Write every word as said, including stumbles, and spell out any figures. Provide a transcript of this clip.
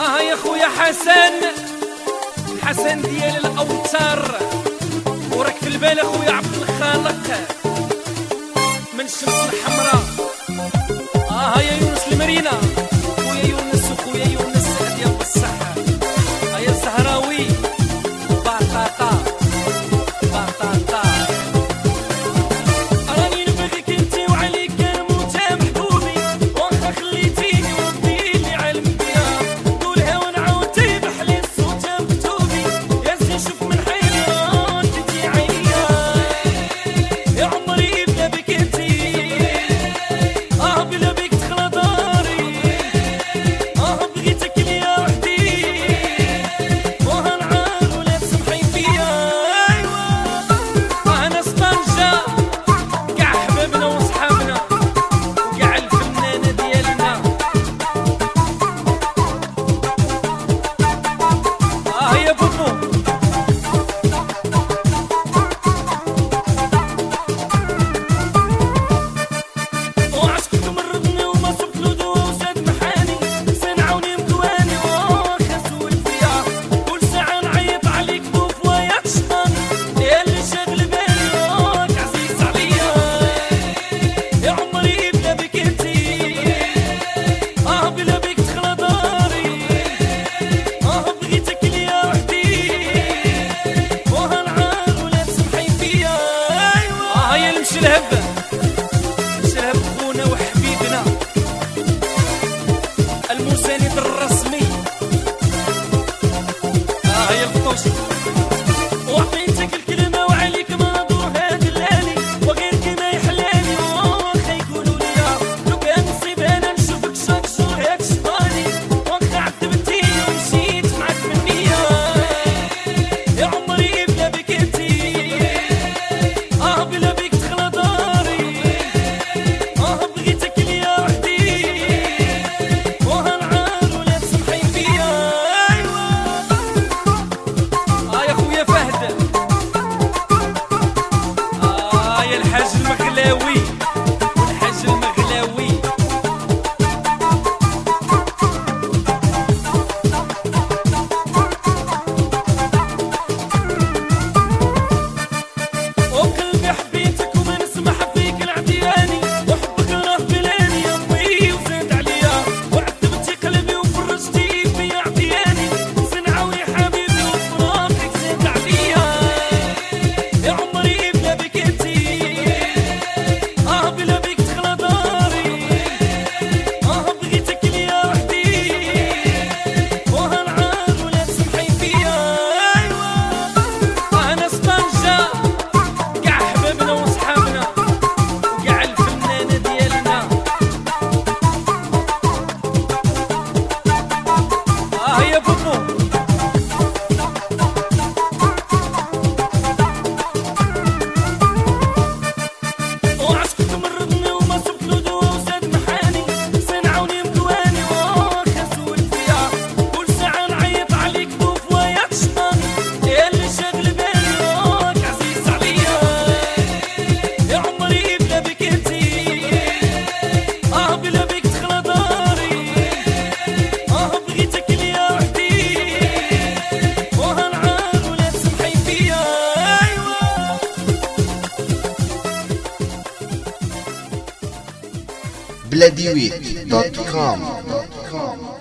اه يا خويا حسن، حسن ديال الاوتار، وراك في البال اخويا عبد الخالق من الشمس الحمراء. اه يا يونس المرينة، خويا يونس وخويا يونس ديال الصحة. اه يا الزهراوي بطاطا بطاطا. راني نبغيك انتي وعليك كنموت محبوبي، واخا خليتيني ودي اللي علم بيها، قولها ونعاود تيبح لي الصوت مكتوبي. يا زين شوف من حيلي ردتي عليا، يا عمري بلا بك انتي، اه بلا بك تخلى داري، اه بغيتك ليا وحدي، وهنعار ولا تسمحي فيا. ايوا انا سطنجة كاع حبابنا وصحابنا وكاع الفنانة ديالنا. اه يا بوبو وعشقك مرضني وما صبت له دوا وزاد محاني، صنعوني مدواني واخا سول فيا، كل ساعة نعيط عليك بوفوايا تشطاني، يا اللي شاغل بالي راك عزيز عليا، يا عمري بلا بك انتي، اه بلا بك تخلى داري، اه بغيتك ليا وحدي، وهنعار ولا تسمحي فيا. ايوا اه يا المشلهب، المشلهب خونا وحبيبنا المساند الرسمي. اه يا الفطوشي وعطيتك الكلمة وعليك ما ندورها دلالي، وغيرك ما يحلالي واخا يقولوا ليا، لو كان نصيب انا نشوفك شاك شهور هاك شطاني، واخا عذبتيني ومشيت معاك من نية، يا عمري بلا بك انتي، اه بلا بك تخلى داري، اه بغيتك ليا وحدي، وهنعار ولا تسمحي فيا. ايوا اه يا خويا فهد، اه يا الحاج المغلاوي والحاج المغلاوي. وقلبي حبيتك وما نسمح فيك العدياني، وحبك راه بلاني يا امي وزاد عليا، وعذبتي قلبي وفرجتي فيا عدياني، صنعوني حبيبي وفراقك زاد عليا، يا عمري بلا بك انتي، اه بلا بك تخلى داري، اه بغيتك ليا وحدي، وهنعار ولا تسمحي فيا. ايوا انا سطنجة كاع حبابنا وصحابنا وكاع الفنانة ديالنا. اه يا بوبو وعشقك مرضني وما صبت له دوا وزاد محاني، صنعوني مدواني واخا سول فيا، كل ساعة نعيط عليك بوفوايا تشطاني، يا اللي شاغل بالي راك عزيز عليا، يا عمري بلا بك انتي، اه بلا بك تخلى داري، اه بغيتك ليا وحدي، وهنعار ولا تسمحي فيا. ايوا بلاديويت دوت كوم.